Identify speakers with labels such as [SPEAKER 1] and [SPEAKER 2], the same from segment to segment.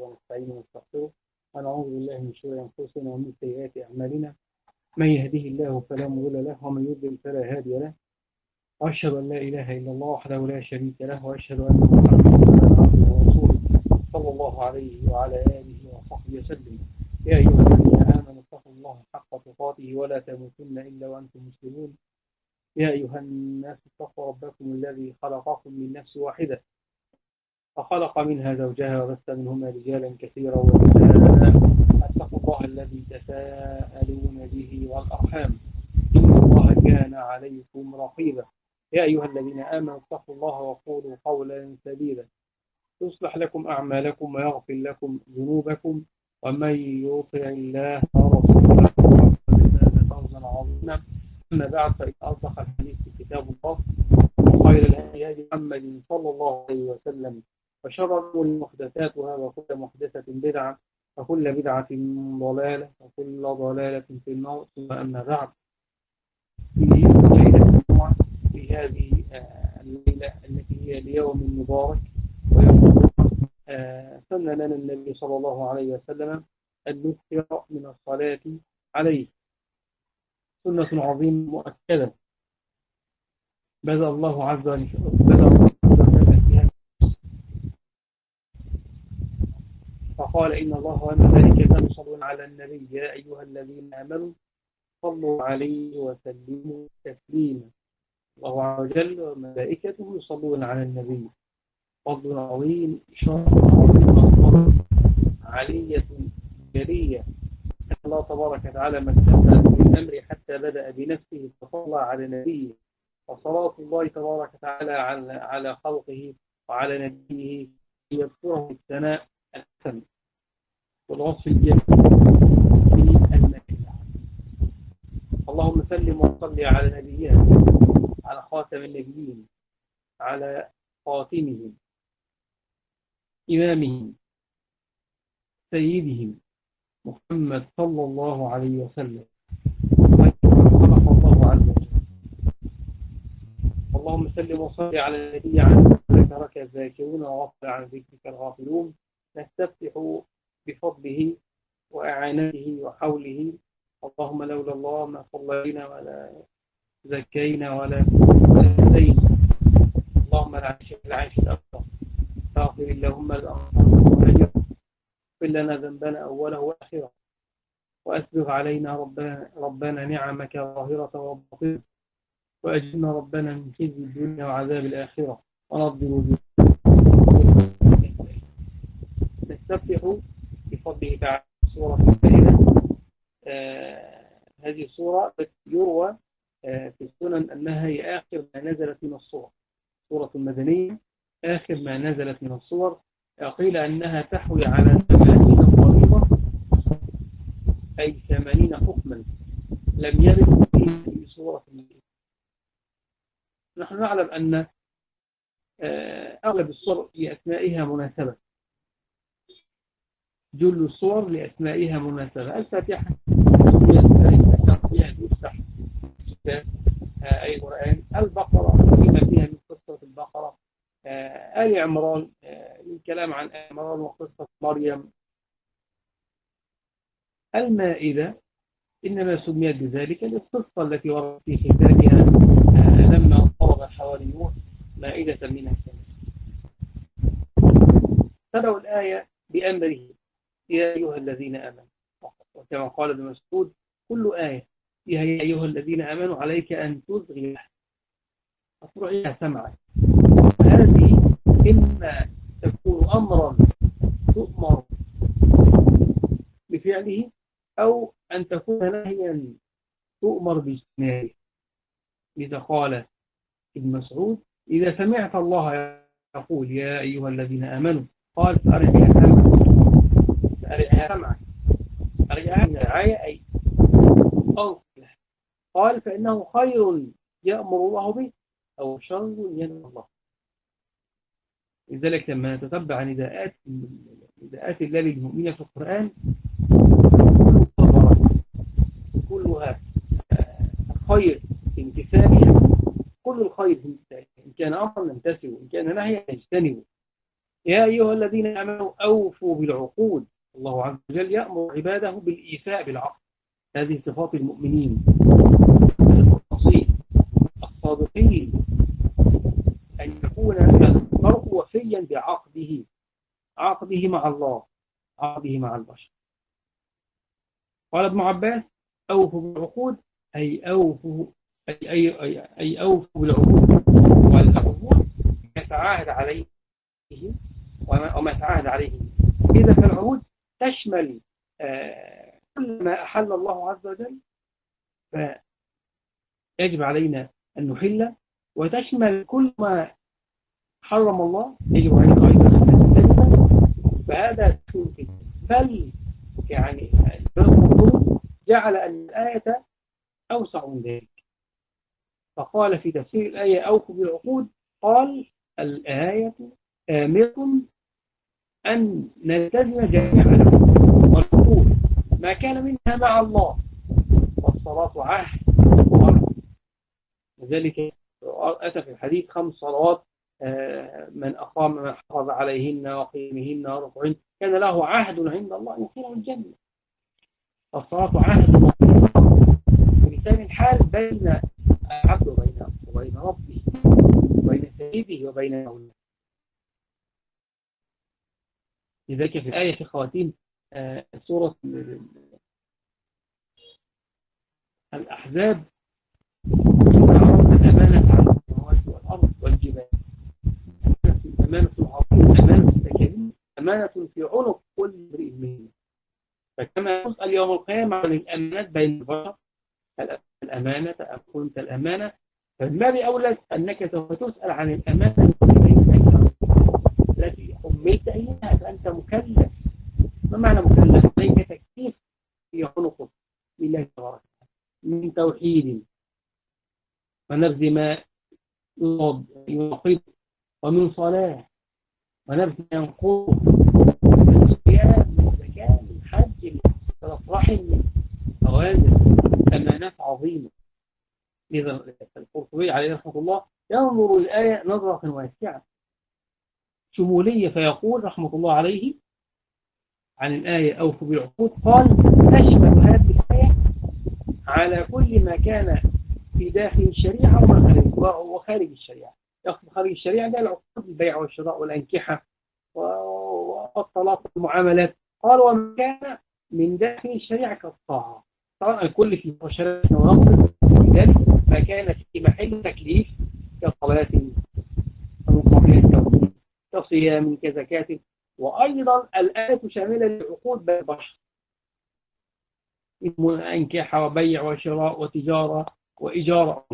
[SPEAKER 1] ونستعينه ونستغفره ونعوذ بالله من شرور أنفسنا ومن سيئات أعمالنا. من يهده الله فلا مضل له ومن يضلل فلا هادي له. وأشهد أن لا إله إلا الله وحده لا شريك له وأشهد أن محمدا عبده ورسوله صلى الله عليه وعلى آله وصحبه وسلم. يا أيها الذين آمنوا اتقوا الله حق تقاته ولا تموتن إلا وأنتم مسلمون. يا أيها الناس اتقوا ربكم الذي خلقكم من نفس واحدة فخلق منها زوجها وبث منهما رجالا كثيرا ونساء. اتقوا الله الذي تساءلون به والأرحام إن الله كان عليكم رقيبا. يا أيها الذين آمنوا اتقوا الله وقولوا قولا سديدا يصلح لكم أعمالكم ويغفر لكم ذنوبكم ومن يطع الله ورسوله فقد فاز فوزا عظيما. أما بعد فإن أصدق الحديث كتاب الله وخير الهدي هدي محمد صلى الله عليه وسلم وشر الأمور محدثاتها وكل محدثة بدعة وكل بدعة ضلالة وكل ضلالة في النار. ثم أما بعد، في ليلة الجمعة في هذه الليلة التي هي اليوم مبارك ويوم الجمعة سن لنا النبي صلى الله عليه وسلم أن نكثر من الصلاة عليه، سنة عظيمة مؤكدة بدأ الله عز وجل فيها، فقال إن الله وملائكته يصلون على النبي يا أيها الذين آمنوا صلوا عليه وسلموا تسليما. الله عز وجل وملائكته يصلون على النبي، فضل عظيم، إشارة عظيمة عالية جلية. الله تبارك وتعالى ما اكتفى بالأمر حتى بدأ بنفسه فصلى على نبيه، وصلاة الله تبارك وتعالى على خلقه وعلى نبيه يذكره الثناء الحسن والوصف الجميل في المكان. اللهم سلم وصل على نبينا، على خاتم النبيين، على خاتمهم، إمامهم، سيدهم محمد صلى الله عليه وسلم خلق الله عز وجل. اللهم سلم وصل على النبي عن ذكرك الذاكرون وغفل عن ذكرك الغافلون. نستفتح بفضله وإعانته وحوله. اللهم لولا الله ما صلينا ولا زكينا ولا هدينا. اللهم العيش الأكبر فاغفر اللهم الأمر اغفر لنا ذنبنا أوله وآخره وأسبغ علينا ربنا نعمك ظاهرة وباطنة وأجلنا ربنا من خزي الدنيا وعذاب الآخرة ونضل وجوهنا. نستفتح بفضله تعالى سورة الفائدة. هذه السورة يروى في السنن أنها هي آخر ما نزلت من الصور، سورة المدنية آخر ما نزلت من الصور. قيل أنها تحوي على 80 فريضة، أي 80 حكما لم يرد في سورة المدنية. نحن نعلم أن أغلب الصور لأسمائها مناسبة، جل الصور لأسمائها مناسبة. الفاتحة يفتح أي قرآن، البقرة فيما فيها من قصة البقرة، آل عمران الكلام عن آل عمران وقصة مريم. المائدة إنما سميت بذلك للقصة التي وردت في ختامها لما طلب الحواريون مائدة من السماء. تبعوا الآية بأمره يا أيها الذين آمنوا، وكما قال ابن مسعود كل آية يا أيها الذين آمنوا عليك أن تطرعها سمعك. هذه إما تكون أمرا تؤمر بفعله أو أن تكون نهيا تؤمر باجتنابه. لذا قال ابن مسعود إذا سمعت الله يقول يا أيها الذين آمنوا قال فأرعها سمعك، أرعها من الرعاية أي أنصح. قال فإنه خير يأمر الله به أو شر ينهى الله. لذلك لما تتبع نداءات الله للمؤمنين في القرآن كلها خير في امتثالها، كل الخير في امتثالها، إن كان أمرا نمتثله، إن كان نهيا نجتنبه. يا أيها الذين آمنوا أوفوا بالعقود. الله عز وجل يأمر عباده بالإيفاء بالعقد. هذه صفات المؤمنين المخلصين الصادقين، أن يكون المرء وفيا عقده مع الله، عقده مع البشر. قال ابن عباس: أوفوا بالعقود، أي أوفوا أي أوفوا بالعقود، والعقود يتعاهد عليه وما تعاهد عليه. إذا فالعهود تشمل كل ما أحل الله عز وجل فيجب علينا أن نحله، وتشمل كل ما حرم الله يجب علينا أيضا أن نجتنبه. فهذا بل يعني جعل أن الآية أوسع من ذلك، فقال في تفسير الآية أوفوا بالعقود، قال الآية آمرة أن نلتزم جميعا والعقود ما كان منها مع الله، والصلاة عهد وأمر. لذلك أتى في الحديث 5 صلوات من حافظ عليهن وقيمهن وركوعهن كان له عهد عند الله أن يدخله الجنة. الصلاة عهد بلسان الحال بين العبد وبين ربه وبين سيده وبين مولاه. لذلك في الآية في خواتيم سورة الأحزاب: الأمانة على السماوات والأرض والجبال، أمانة العظيم، أمانة التكاليف، أمانة في عنق كل امرئ منهم. فكما يسأل يوم القيامة عن الأمانات بين البشر، الأمانة أم كنت الأمانة، فما بأولى أنك سوف تسأل عن الأمانة التي حملت إليها، فأنت مكلف. ما معنى مكلف؟ ليك تكليف في عنقك لله تبارك من توحيد ونبذ ما ينقض، ومن صلاة ونبذ ما ينقض، من صيام، من زكاة، من حج، من صلة رحم، من أوامر، أمانات عظيمة. لذا القرطبي عليه رحمة الله ينظر الآية نظرة واسعة شمولية، فيقول رحمة الله عليه عن الآية أوفوا بالعقود، قال: تشمل هذه الآية على كل ما كان في داخل الشريعة وخارج الشريعة. يقصد خارج الشريعة ده العقود، البيع والشراء والأنكحة والطلاق والمعاملات. قال: وما كان من داخل الشريعة كالطاعة. طبعا الكل في الشريعة ونقصد ذلك ما كان في محل تكليف كصلاة ومقابلة التوحيد كصيام كزكاة. وأيضا الآية شاملة للعقود بين البشر، أنكحة وبيع وشراء وتجارة وإجارة.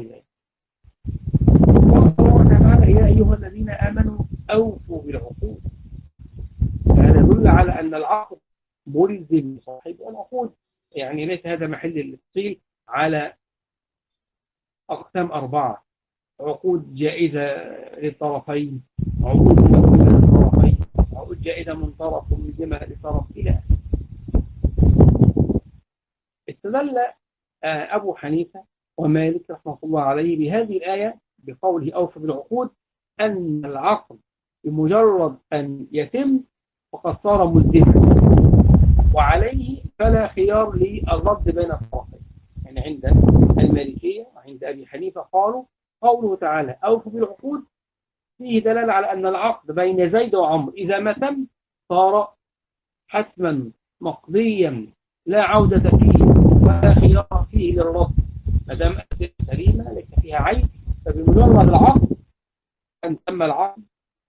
[SPEAKER 1] تعالى: يا أيها الذين آمنوا أوفوا بالعقود. هذا يدل على أن العقد ملزم صاحب العقود، يعني ليس هذا محل التفصيل على أقسام 4: عقود جائزة للطرفين، عقود ملزمة للطرفين، عقود جائزة من طرف وملزمة لطرف، إلى آخره. استدل أبو حنيفة ومالك رحمه الله عليه بهذه الآية بقوله أوفوا بالعقود أن العقد بمجرد أن يتم فقد صار ملزما، وعليه فلا خيار للرد بين الطرفين. يعني عند المالكية وعند أبي حنيفة قالوا قوله تعالى أوفوا بالعقود فيه دلالة على أن العقد بين زيد وعمر إذا ما تم صار حتما مقضيا لا عودة فيه ولا خيار فيه للرد، ما دام أسئلة سليمة ليس فيها عيب. فبمجرد العقد أن تم العقد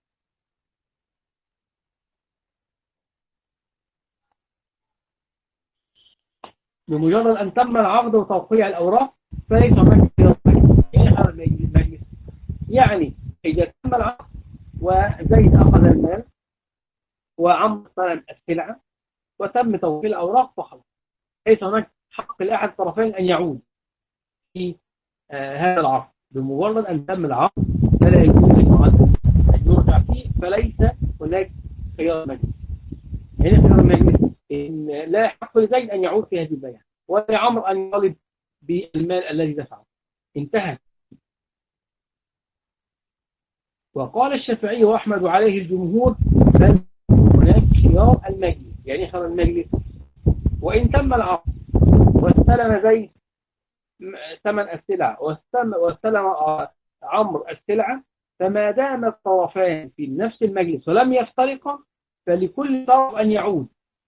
[SPEAKER 1] بمجرد أن تم العقد وتوقيع الأوراق فليس هناك خيار المجلس. يعني إذا تم العقد وزيد أخذ المال وعمر استلم السلعة وتم توقيع الأوراق فخلاص ليس هناك حق لأحد الطرفين أن يعود في هذا العقد. بمجرد أن تم العقد فلا يجوز أن يرجع فيه، فليس هناك خيار مجلس. هنا خيار المجلس إن لا يحق لزيد أن يعود في هذه البيعة ولا عمر أن يطالب بالمال الذي دفعه. انتهى. وقال الشافعي وأحمد عليه الجمهور بل هناك خيار المجلس، يعني خيار المجلس وإن تم العقد واستلم زيد ثمن السلعة واستلم عمرو السلعة، فما دام الطرفان في نفس المجلس ولم يفترقا فلكل طرف أن يعود.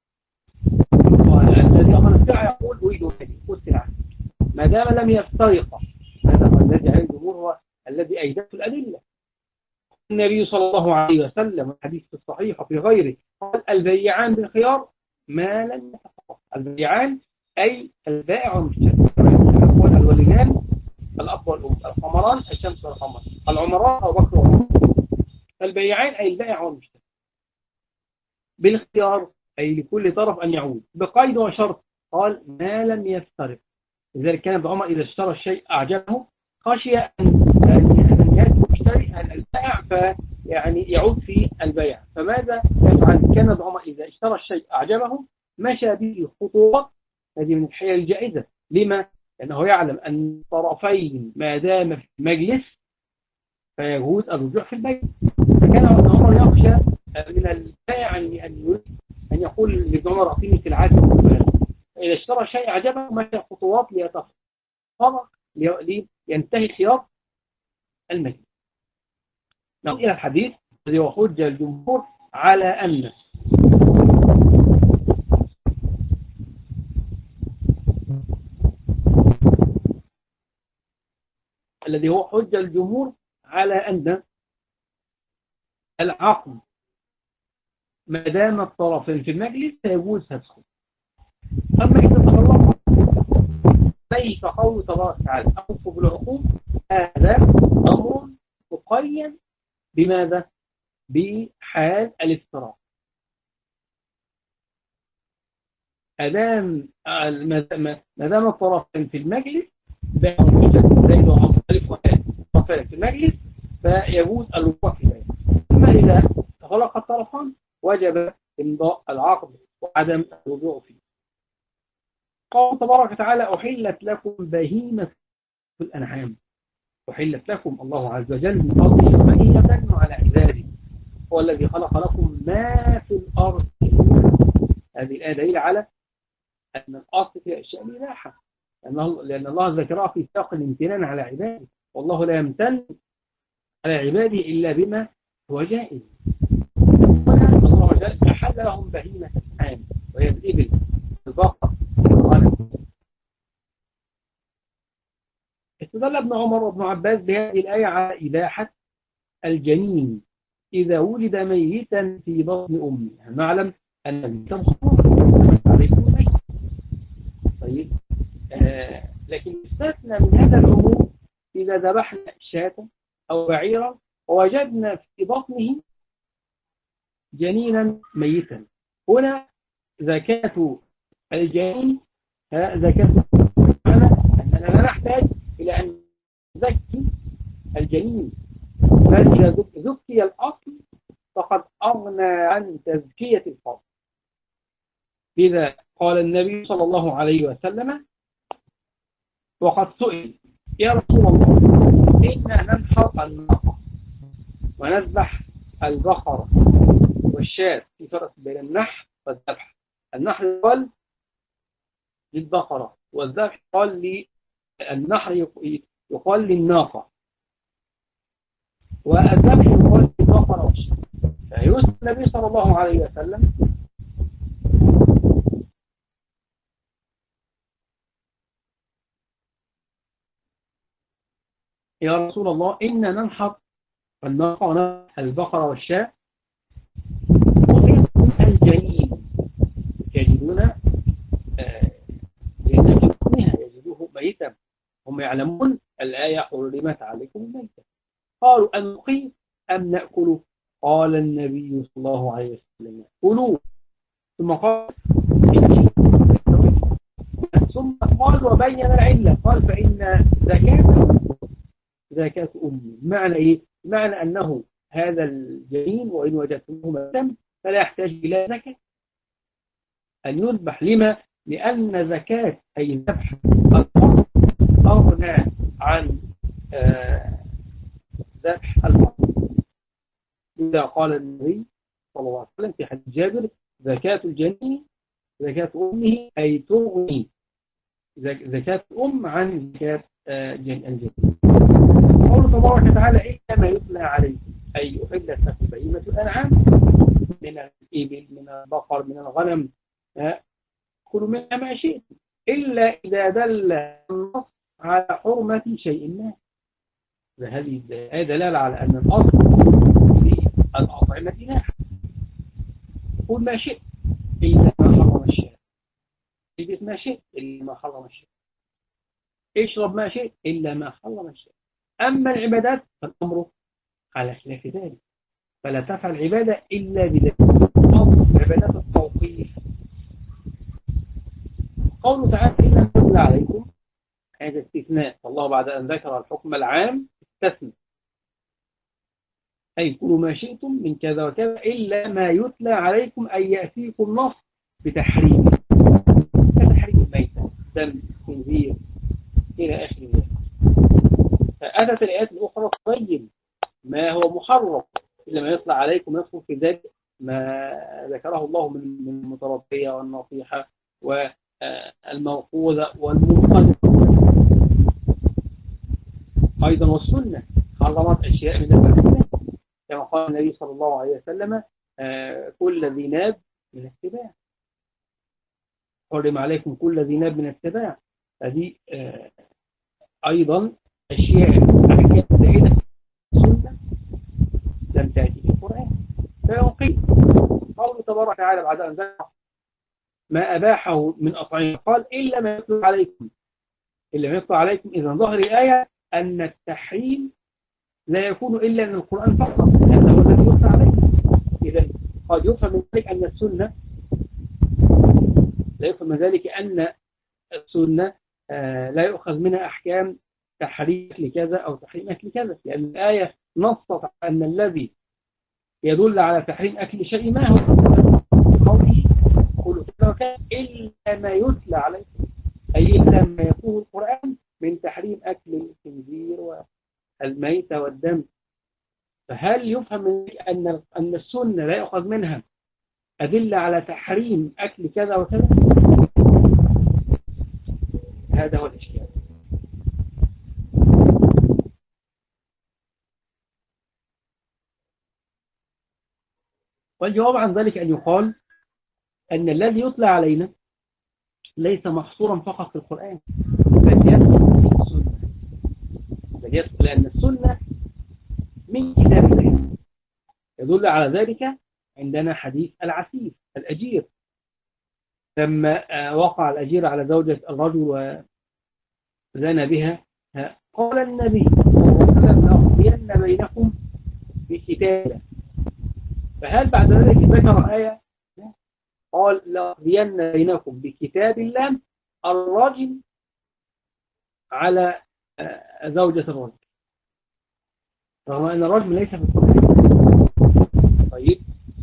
[SPEAKER 1] الذي أمر السلعة يقول أريد هذه السلعة ما دام لم يفترقا. هذا هو الذي عليه الجمهور، هو الذي أيدته الأدلة. النبي صلى الله عليه وسلم الحديث الصحيح وفي غيره قال البيعان بالخيار ما لم يتفرقا. البيعان أي البائع والمشتري، الولدان الأب والأم، القمران الشمس والقمر، العمراء أبو بكر وعمر. البيعان أي البائع والمشتري بالخيار أي لكل طرف أن يعود بقيد وشرط. قال ما لم يفترق. لذلك كان ابن عمر إذا اشترى الشيء أعجبه خشي أن يأتي المشتري البائع فيعني يعود في البيع، فماذا يفعل؟ كان ابن عمر إذا اشترى الشيء أعجبه مشى به خطوات. هذه من الحيل الجائزة. لما؟ لأنه يعلم أن الطرفين ما دام في مجلس فيجوز الرجوع في البيع. فكان ابن عمر يخشى من البائع أن يقول لابن عمر أعطيني سلعتي. إذا اشترى شيء أعجبه مشى خطوات ليتفرق لينتهي خيار المجلس. نعود إلى الحديث الذي هو حجة الجمهور على أن العقد ما دام الطرفين في المجلس فيجوز فسخه. أما إذا تفرقا كيف قول تبارك وتعالى أوفوا بالعقود، هذا أمر مقيد بماذا؟ بحال الافتراق. ما دام الطرفين في المجلس زيد وعمرو ألف وهاء الطرفين في المجلس فيجوز الوقوع في ذلك. أما إذا تفرق الطرفان وجب إمضاء العقد وعدم الرجوع فيه. قال تبارك وتعالى أحلت لكم بهيمة الأنعام. أحلت لكم الله عز وجل من فضله بهيمة على عباده، هو الذي خلق لكم ما في الأرض. هذه الآية دليل على أن الأصل في الأشياء الإباحة، لأن الله ذكرها في سياق الامتنان على عباده، والله لا يمتن على عباده إلا بما هو جائز. الله عز وجل أحل لهم بهيمة الأنعام وهي الإبل البقر والغنم. استدل ابن عمر وابن عباس بهذه الآية على إباحة الجنين إذا ولد ميتا في بطن أمه. نعلم أن الميتا عليكم ميت. طيب لكن استثنى من هذا العموم إذا ذبحنا شاة أو بعيرا ووجدنا في بطنه جنينا ميتا. هنا زكاة الجنين زكاة معنى أننا لا نحتاج إلى أن نزكي الجنين، بل إذا زكي الأصل فقد أغنى عن تزكية الفرد. لذا قال النبي صلى الله عليه وسلم وقد سئل يا رسول الله إنا ننحر الناقة ونذبح البقرة والشاة، في فرق بين النحر والذبح. النحر قال للبقرة والذبح قال للنحر يقال للناقة والذبح يقال للبقرة والشاة. فيسأل النبي صلى الله عليه وسلم يا رسول الله إنا ننحر الناقة ونذبح البقرة والشاة الجنين يجدون يجدوه ميتا، هم يعلمون الآية حرمت عليكم الميتة. قالوا أن نقيم أم نأكله؟ قال النبي صلى الله عليه وسلم كلوا. ثم قال وبين العلة، قال فإن زكاة أمي. معنى إيه؟ معنى أنه هذا الجنين وإن وجدتموه ميتا فلا يحتاج إلى زكاة أن يذبح. لما؟ لأن زكاة أي ذبح الفرد أغنى عن ذبح الفرد. ولذا قال النبي صلى الله عليه وسلم في حديث جابر: زكاة الجنين زكاة أمه، أي تغني زكاة الأم عن زكاة الجنين. قوله تبارك وتعالى: إلا ما يتلى عليه، أي أحلت لكم بهيمة الأنعام من الإبل من البقر من الغنم، كلوا منها ما شئتم إلا إذا دل النص على حرمة شيء ما. هذه دلالة على أن الأصل في الأطعمة ناحية. قل ما شئت إلا ما حرم الشارع، اجلس ما شئت إلا ما حرم الشارع، اشرب ما شئت إلا ما حرم الشارع. أما العبادات فالأمر على خلاف ذلك، فلا تفعل عبادة إلا بذلك. عبادات التوقيف. قوله تعالى: إلا ما يتلى عليكم، هذا استثناء، والله بعد أن ذكر الحكم العام استثنى، أي كلوا ما شئتم من كذا وكذا إلا ما يتلى عليكم، أي يأتيكم نص بتحريم، كتحريم الميتة، دم، خنزير، إلى آخر ذلك. فأتت الآيات الأخرى تبين ما هو محرم إلا ما يطلع عليكم، يدخل في ذلك ما ذكره الله من المتربية والنصيحة والموقوذة والمنقذة. أيضا والسنة حرمت أشياء من الأحكام، كما قال النبي صلى الله عليه وسلم: كل ذي ناب من السباع، حرم عليكم كل ذي ناب من السباع. هذه أيضا أشياء أحكام زائدة السنة لم تأتي في القرآن. فيقيم قوله تبارك وتعالى بعد أن ذكر ما أباحه من أطعمة قال: إلا ما يطلع عليكم، إلا ما يطلع عليكم. إذا ظهر الآية أن التحريم لا يكون إلا من القرآن فقط، هذا هو الذي يطلع عليكم. إذا قد يفهم من ذلك أن السنة، لا يفهم من ذلك أن السنة لا يؤخذ منها أحكام تحريم لكذا أو تحريم أكل كذا، لأن الآية نصت أن الذي يدل على تحريم أكل شيء ما هو قوله: قولوا كذا إلا ما يتلى عليكم، أي إلا ما يكون القرآن من تحريم أكل الخنزير والميتة والدم. فهل يفهم من أن السنة لا يؤخذ منها أدلة على تحريم أكل كذا وكذا؟ هذا هو الإشكال. والجواب عن ذلك أن يقال أن الذي يطلع علينا ليس محصورا فقط في القرآن، بل يدخل في السنة، لأن السنة من كتاب الله. يدل على ذلك عندنا حديث العسير الأجير، لما وقع الأجير على زوجة الرجل وزنى بها، قال النبي صلى الله عليه وسلم: لأقضين بينكم بكتاب الله. فهل بعد ذلك ذكر آية؟ قال: لأقضين بينكم بكتاب الله الرجل على زوجة الرجل، رغم أن الرجل ليس في القرآن. طيب،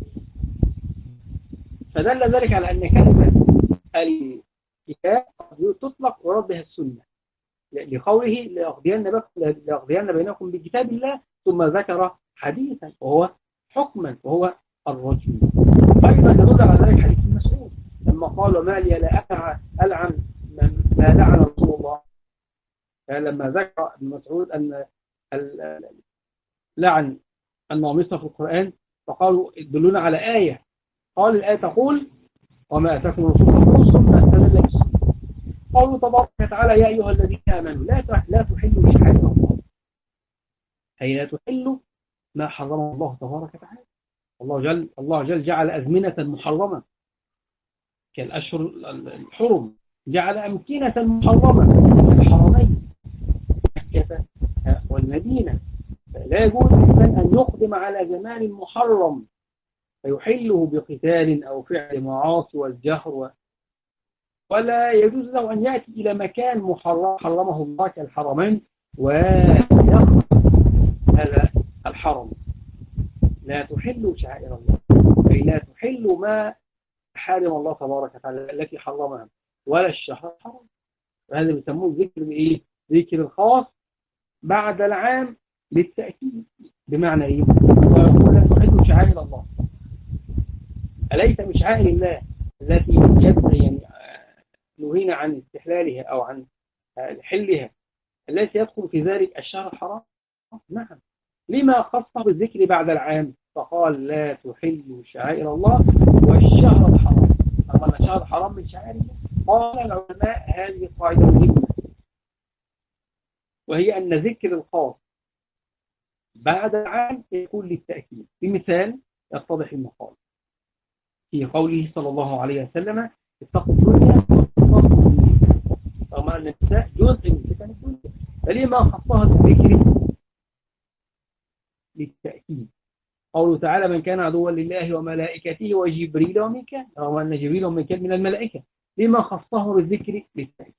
[SPEAKER 1] فدل ذلك على أن كلمة الكتاب تطلق ورد بها السنة، لقوله: لأقضين بينكم بكتاب الله، ثم ذكر حديثا وهو حكما وهو الرجل. أيضا يدل على ذلك حديث مسعود لما قال: ما لي لا ألعن ما لعن رسول الله. لما ذكر ابن مسعود أن لعن النامصة في القرآن، فقالوا: ادلونا على آية. قال: الآية تقول: وما أتاكم رسول الله ثم استدل بالسنة. قالوا تبارك وتعالى: يا أيها الذين آمنوا لا تحلوا شعائر الله، أي لا تحلوا ما حرمه الله تبارك وتعالى. الله جل جعل أزمنة محرمة كالأشهر الحرم، جعل أمكنة محرمة الحرمين مكة والمدينة. لا يجوز للإنسان أن يقدم على زمان محرم فيحله بقتال أو فعل معاصي والجهر، ولا يجوز له أن يأتي إلى مكان محرم حرمه الله كالحرمين ويخرج هذا الحرم. لا تحلوا شعائر الله، أي لا تحلوا ما حارم الله تبارك وتعالى التي حرمها، ولا الشهر الحرام. وهذا بيسموه ذكر الايه؟ ذكر الخاص بعد العام للتأكيد. بمعنى ايه؟ يقول لا تحل شعائر الله. أليس من شعائر الله التي يعني نهينا عن استحلالها أو عن حلها التي يدخل في ذلك الشهر الحرام؟ نعم. لما خصه بالذكر بعد العام فقال لا تحل شعائر الله والشهر الحرام؟ طبعا الشهر الحرام من شعائر الله. قال العلماء هذه قاعدة مهمة، وهي أن ذكر الخاص بعد العام يكون للتأكيد. بمثال يتضح المقال في قوله صلى الله عليه وسلم اتقوا الدنيا واتقوا الدنيا، رغم أن النساء جزء من فتن الدنيا، فلما خصها بالذكر؟ للتأكيد. قوله تعالى من كان عدوا لله وملائكته وجبريل وميكال، رغم أن جبريل وميكال من الملائكة، لما خصه بالذكر؟ للتأكيد.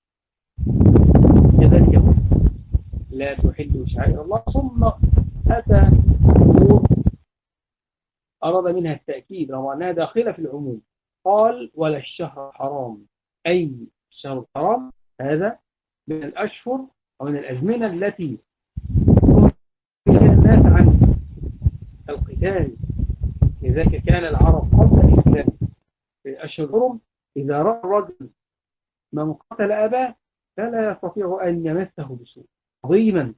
[SPEAKER 1] كذلك يقول لا تحل شعائر الله، ثم أتى أمور أراد منها التأكيد رغم أنها داخلة في العموم. قال ولا الشهر الحرام، أي الشهر الحرام هذا من الأشهر أو من الأزمنة التي فيها الناس عن القتال. لذلك كان العرب قبل الإسلام في أشهر الحرم إذا رأى الرجل من قتل أباه فلا يستطيع أن يمسه بسوء، عظيما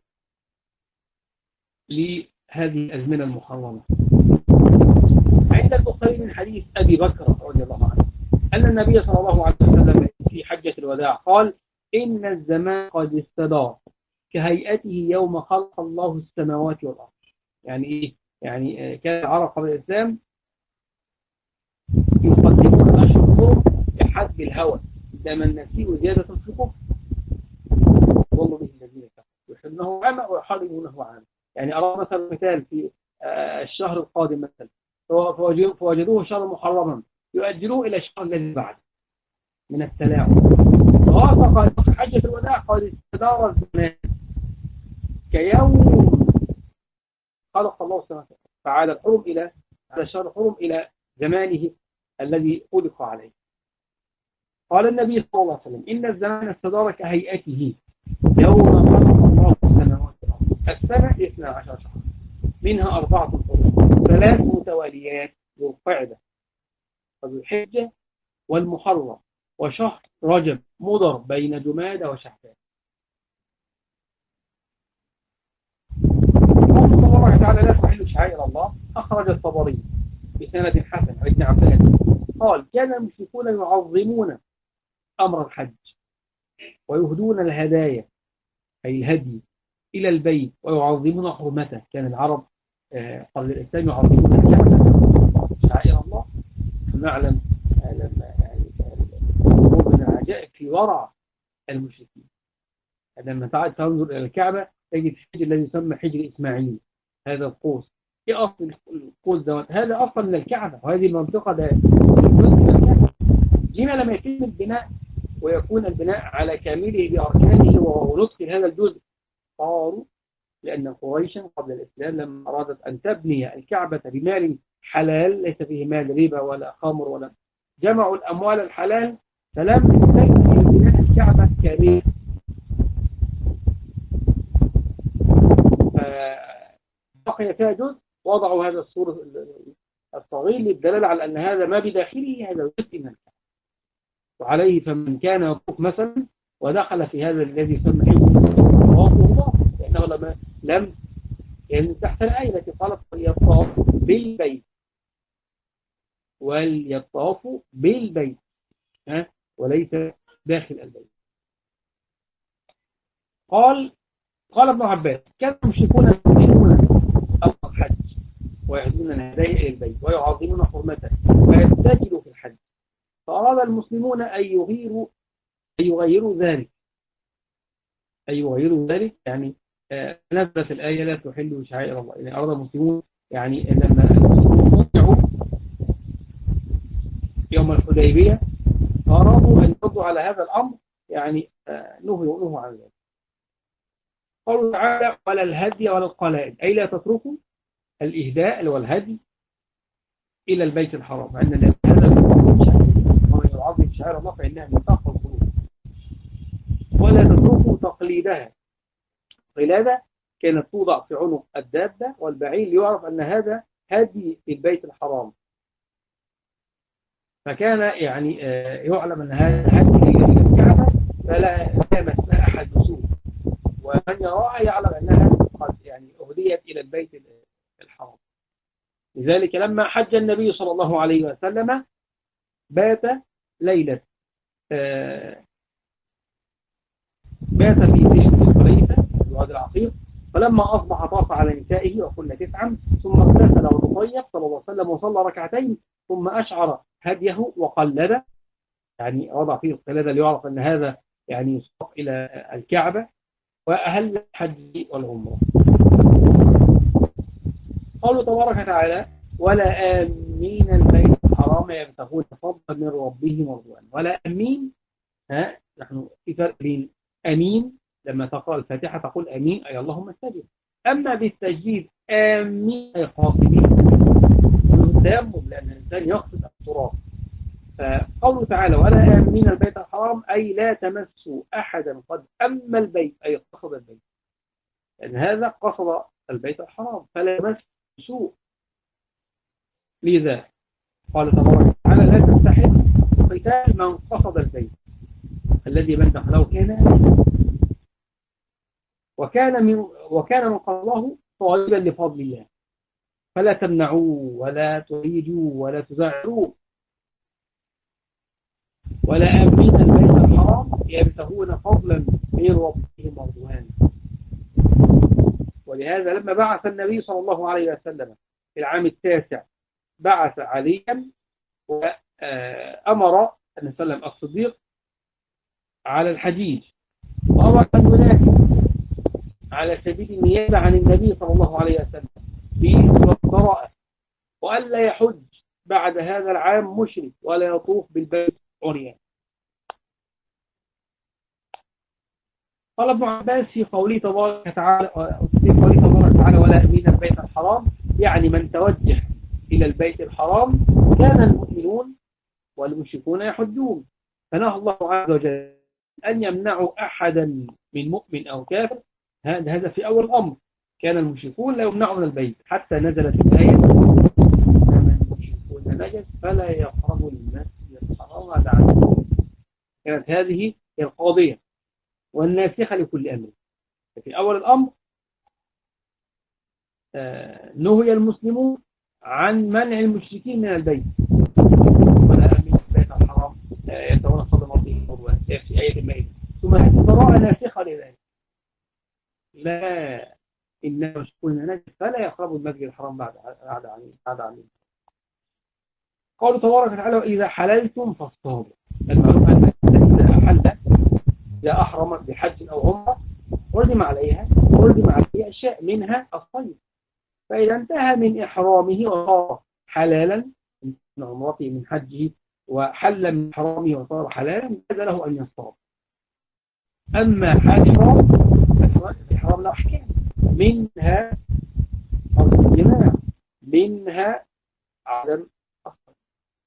[SPEAKER 1] لهذه الأزمنة المحرمة. عند البخاري من حديث أبي بكر رضي الله عنه أن النبي صلى الله عليه وسلم في حجة الوداع قال إن الزمان قد استدار كهيئته يوم خلق الله السماوات والأرض. يعني إيه؟ يعني كان العرب قبل الإسلام يقدمون أشهر الحرم لحد الهوى، دائما النسيء زيادة في الكفر والله به الذين كفروا يحبونه عاما ويحرمونه عاما. يعني أرى مثال في الشهر القادم مثلا فوجدوه شهر محرما يؤجلوه إلى الشهر الذي بعد من التلاعب. ووافق في حجة الوداع قد استدار الزمان كيوم خلق الله السماوات فعاد الحرم إلى شهر الحرم إلى زمانه الذي خلق عليه. قال النبي صلى الله عليه وسلم إن الزمان استدار كهيئته يوم خلق الله السماوات والأرض. السنة 12 شهر منها 4 حرم، 3 متواليات ذو القعدة وذو الحجة والمحرم وشهر رجب مضر بين جمادى وشعبان. قال صلى الله تعالى لا تحل شعائر الله. أخرج الطبري بسند حسن عن ابن عباس قال كان المشركون يعظمون أمر الحج ويهدون الهدايا أي الهدي إلى البيت ويعظمون حرمته. كان العرب قبل الإسلام يعظمون الكعبة شعائر الله. نعلم لما من العجائب في ورع المشركين لما تنظر إلى الكعبة تجد الحجر الذي يسمى حجر إسماعيل، هذا القوس. إيه أصل القوس دوت؟ هذا أصلا من الكعبة، وهذه المنطقة ده جزء من الكعبة. لما لما يتم البناء ويكون البناء على كامله بأركانه وندخل هذا الجزء؟ قالوا لأن قريشا قبل الإسلام لما أرادت أن تبني الكعبة بمال حلال ليس فيه مال ربا ولا خمر ولا، جمعوا الأموال الحلال فلم تكفي بناء الكعبة كاملة، بقي فيها جزء وضعوا هذا السور الصغير للدلالة على أن هذا ما بداخله هذا جزء من الكعبة. وعليه فمن كان يطوف مثلا ودخل في هذا الذي يسمى طوافه لأنه لم يعني تحت الآية التي قالت يطاف بالبيت وليطاف بالبيت وليس داخل البيت. قال ابن عباس كانوا المشركون يؤمنون أمر الحج ويهدون الهدايا إلى البيت ويعظمون حرمته ويستجلوا في الحج، فأراد المسلمون أن يغيروا ذلك يعني نزلت الآية لا تحل شعائر الله. يعني أراد المسلمون يعني لما المسلمون وقعوا يوم الحديبية أرادوا أن يردوا على هذا الأمر يعني نهوا عن ذلك. قالوا تعالى ولا الهدي ولا القلائد أي لا تتركوا الإهداء والهدي إلى البيت الحرام، أن هذا ومن يعظم شعائر الله فإنها من تقوى القلوب، ولا تتركوا تقليدها. قلادة كانت توضع في عنق الدابة والبعير ليعرف أن هذا هدي البيت الحرام. فكان يعني يعلم أن هذا هدي الكعبة، فلا يمس أحد بسوء، ومن يراها يعلم أنها قد يعني أهديت إلى البيت الحرام. لذلك لما حج النبي صلى الله عليه وسلم بات ليلة بات في بئر الحليفة في الوادي العقيق، فلما أصبح طاف على نسائه وكنا 9 ثم اغتسل وتطيب صلى الله عليه وسلم وصلى ركعتين ثم أشعر هديه وقلد، يعني وضع فيه القلادة ليعرف أن هذا يعني يسوق إلى الكعبة، وأهل الحج والعمرة. قالوا تبارك وتعالى ولا آمين البيت الحرام يبتغون فضلا من ربهم ورضوانا. ولا آمين، نحن في فرق بين أمين لما تقرأ الفاتحة تقول أمين أي اللهم استجب، أما بالتجديد آمين أي قاصدين التيمم، لأن الإنسان يقصد التراب. فقوله تعالى ولا آمين البيت الحرام أي لا تمسوا أحدا قد أما البيت أي قصد البيت، لأن هذا قصد البيت الحرام فلا يمس سوء. لذا قال تبارك وتعالى لا تستحق قتال من قصد البيت الذي من دخله وكان من قصده طالبا لفضل الله، فلا تمنعوا ولا تريدوا ولا تزعروا. ولا آمين البيت الحرام يبتغون فضلا من ربهم ورضوانا. ولهذا لما بعث النبي صلى الله عليه وسلم في العام 9 بعث عليا وأمر النبي صلى الله عليه وسلم الصديق على الحجيج، وأمر أن ينافي على سبيل النيابة عن النبي صلى الله عليه وسلم بالبراءة، وألا يحج بعد هذا العام مشرك ولا يطوف بالبيت عريان. قال ابن عباس في قوله تبارك وتعالى ولا أمين البيت الحرام، يعني من توجه إلى البيت الحرام كان المؤمنون والمشركون يحجون، فنهى الله عز وجل أن يمنعوا أحدا من مؤمن أو كافر. هذا في أول الأمر، كان المشركون لا يمنعوا من البيت حتى نزلت الآية إنما المشركون نجس فلا يقربوا المسجد الحرام بعد عام. كانت هذه القاضية والناسخة لكل أمر. في أول الأمر نهي المسلمون عن منع المشركين من البيت، ولا أمين البيت الحرام يتولى صدر ربهم عدوان في آية المائدة. ثم براءة ناسخة لذلك، لا إنما المشركون نجس فلا يقربوا المسجد الحرام بعد عام. قالوا تبارك وتعالى وإذا حللتم فاصطادوا. المعلوم أن إذا أحرم بحج أو عمرة ردم عليه أشياء منها الصيد، فإذا انتهى من إحرامه وصار حلالا من عمرته من حجه وحل من إحرامه وصار حلالا جاز له أن يصطاد. أما حال الإحرام له أحكام، منها الجماع، منها عدم الصيد.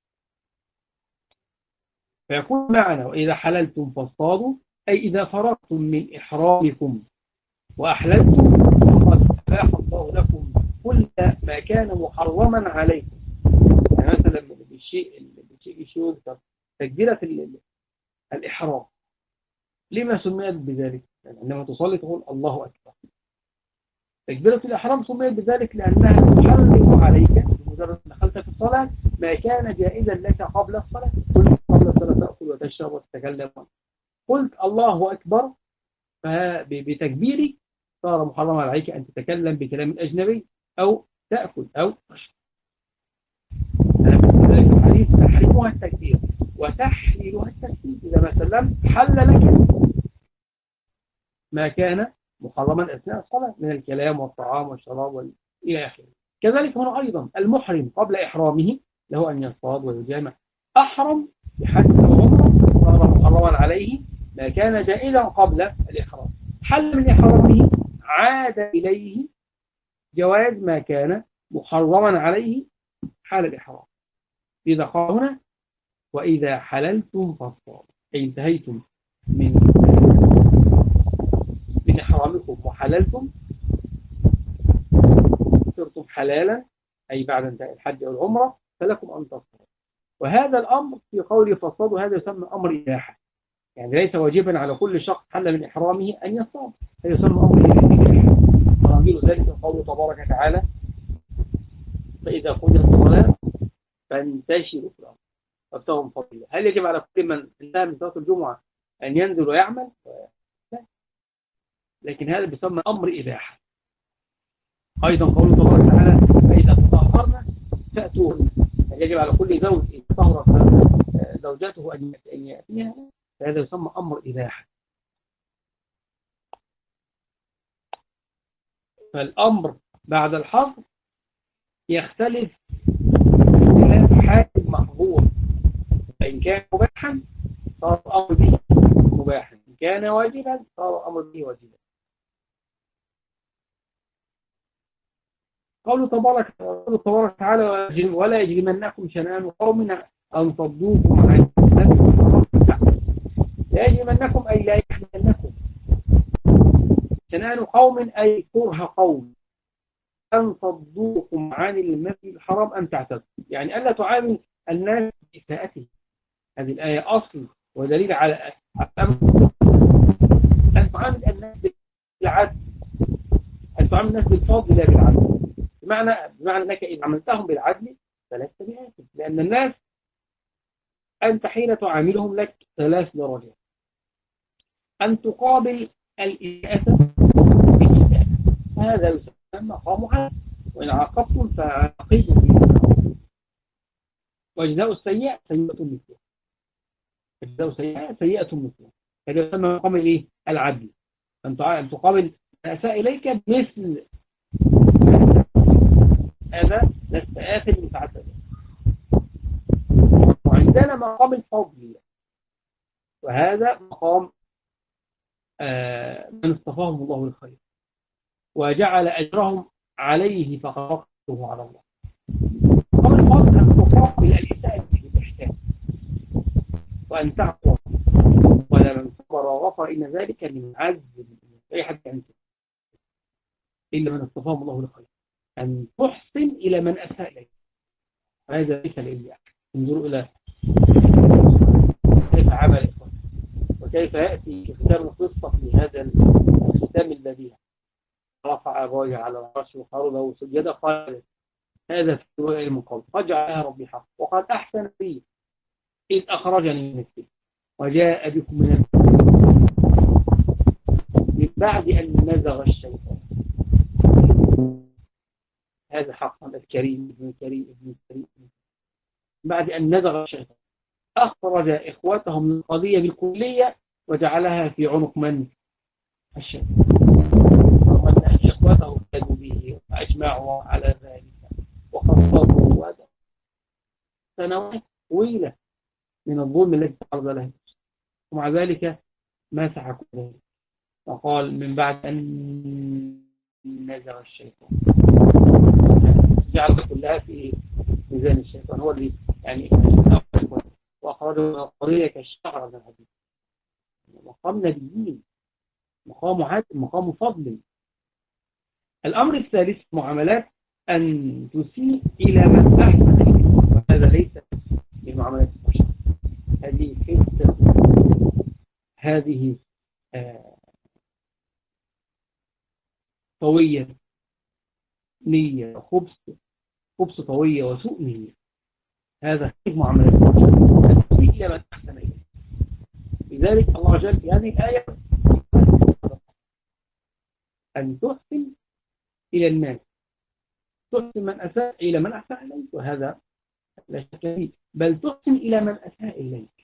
[SPEAKER 1] فيكون معنا وإذا حللتم فاصطادوا أي إذا فرغتم من إحرامكم وأحللتم فقد أباح الله لكم كل ما كان محرما عليكم. يعني مثلا بالشيء يشوف تكبيرة الإحرام لما سميت بذلك؟ يعني عندما تصلي تقول الله أكبر. تكبيرة الإحرام سميت بذلك لأنها تحرم عليك بمجرد أن دخلت في الصلاة ما كان جائزا لك قبل الصلاة. قلت قبل الصلاة تأكل وتشرب وتتكلم، قلت الله أكبر فبتكبيرك صار محرما عليك أن تتكلم بكلام أجنبي أو تأكل أو تشرب. الحديث تحريمها التكبير وتحليلها التسليم. إذا ما سلمت حل لك ما كان محرما أثناء الصلاة من الكلام والطعام والشراب إلى آخره. كذلك هنا أيضا المحرم قبل إحرامه له أن يصطاد ويجامع. أحرم بحج وعمرة صار محرما عليه ما كان جائزا قبل الإحرام، حل من إحرامه عاد إليه جواز ما كان محرما عليه حال الإحرام. إذا قال هنا وإذا حللتم فاصطادوا أي انتهيتم من إحرامكم وحللتم حلالا أي بعد انتهاء الحج أو العمرة فلكم أن تصطادوا. وهذا الأمر في قوله فاصطادوا هذا يسمى أمر إباحة، يعني ليس واجبا على كل شخص حل من إحرامه أن يصطاد، هذا يسمى أمر إباحة. ونظير ذلك قوله تبارك وتعالى فإذا قضيت الصلاة فانتشروا في الأرض وابتغوا من فضل الله. هل يجب على كل من انتهى من صلاة الجمعة أن ينزل ويعمل؟ لا، لكن هذا بيسمى أمر إباحة. أيضا قوله تبارك وتعالى فإذا تطهرنا فأتوهن، يجب على كل زوج إذا طهرت زوجته أن يأتيها، فهذا يسمى أمر إباحة. فالأمر بعد الحظر يختلف باختلاف حال المحظور، فإن كان مباحا صار الأمر به مباحا، إن كان واجبا صار الأمر به واجبا. قوله تبارك وتعالى ولا يجرمنكم شنآن قوم أن صدوكم عن لا يجرمنكم أي لا يحملنكم، شنآن قوم أي كره قوم أن صدوكم عن المسجد الحرام أن تعتدوا، يعني ألا تعامل الناس بإساءته. هذه الآية أصل ودليل على أن تعامل الناس بالعدل، أن تعامل الناس بالفضل لا بالعدل. بمعنى أنك إذا عملتهم بالعدل فلست بآثم، لأن الناس أنت حين تعاملهم لك 3 درجات: أن تقابل الإساءة بالإساءة، هذا يسمى مقام عدل، وإن عاقبتم فعاقبوا بالمعروف، وجزاء السيئة سيئة مثلها، جزاء السيئة سيئة مثلها، هذا يسمى مقام الإيه؟ العدل، أن تقابل أساء إليك مثل هذا لست آثم بفعل. وعندنا مقام الفضل، وهذا مقام من اصطفاهم الله الخير وجعل أجرهم عليه فقرته على الله. مقام الفضل أن تقابل الإساءة بالإحسان وأن تعفو، ولمن صبر وغفر إن ذلك من عز أي حد ينسى إلا من اصطفاهم الله الخير، أن تحسن إلى من أساء إليك. هذا ليس لإياك. انظروا إلى كيف عمل إخوان، وكيف يأتي ختام القصة في هذا الختام الذي رفع أبويه على العرش وخرج له سجدا قال هذا في رؤيا من قبل قد جعلها ربي حق وقد أحسن بي إذ أخرجني من السجن وجاء بكم من بعد أن نزغ الشيطان. هذا حق الكريم ابن الكريم ابن الكريم بعد أن نزغ الشيطان أخرج إخوتهم من القضية بالكلية وجعلها في عنق من؟ الشيطان. وأن إخوته كانوا به وأجمعوا على ذلك وخططوا سنوات طويلة من الظلم الذي تعرض له، ومع ذلك ما سحقوا ذلك، وقال من بعد أن نزغ الشيطان جعل كلها في ميزان الشيطان، هو اللي يعني وأخرجوا من القضية كالشعر من الحديث. مقام نبيين، مقام عدل، مقام فضل. الأمر الثالث معاملات أن تسيء إلى من أحسن إليك، وهذا ليس من معاملات البشر. هذه حسة، هذه طوية نية، خبث طوية وسوء نية، هذا خير معاملات البشر، أن تسيء إلى من أحسن إليك. لذلك الله جل في هذه الآية أن تحسن إلى الناس، تحسن من أساء إلى من أحسن إليك، وهذا لا شك فيه، بل تحسن إلى من أساء إليك.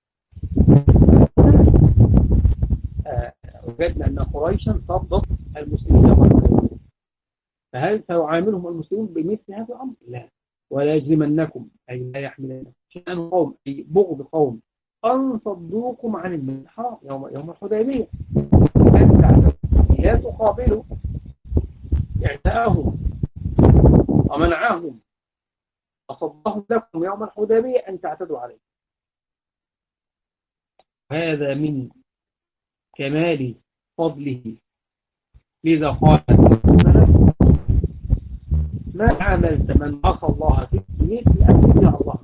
[SPEAKER 1] وجدنا أن قريشا صدت المسلمين والمسلمين، فهل سيعاملهم المسلمون بمثل هذا الأمر؟ لا. ولا يجرمنكم أي لا يحملنكم شأن قوم أي بغض قوم أن صدوكم عن المسجد الحرام يوم الحديبية، لا تقابلوا اعتاءهم ومنعهم وصدهم لكم يوم الحديبية أن تعتدوا عليه. هذا من كمال فضله. لذا قال ما عملت من عصى الله فيه بمثل أن تطيع الله.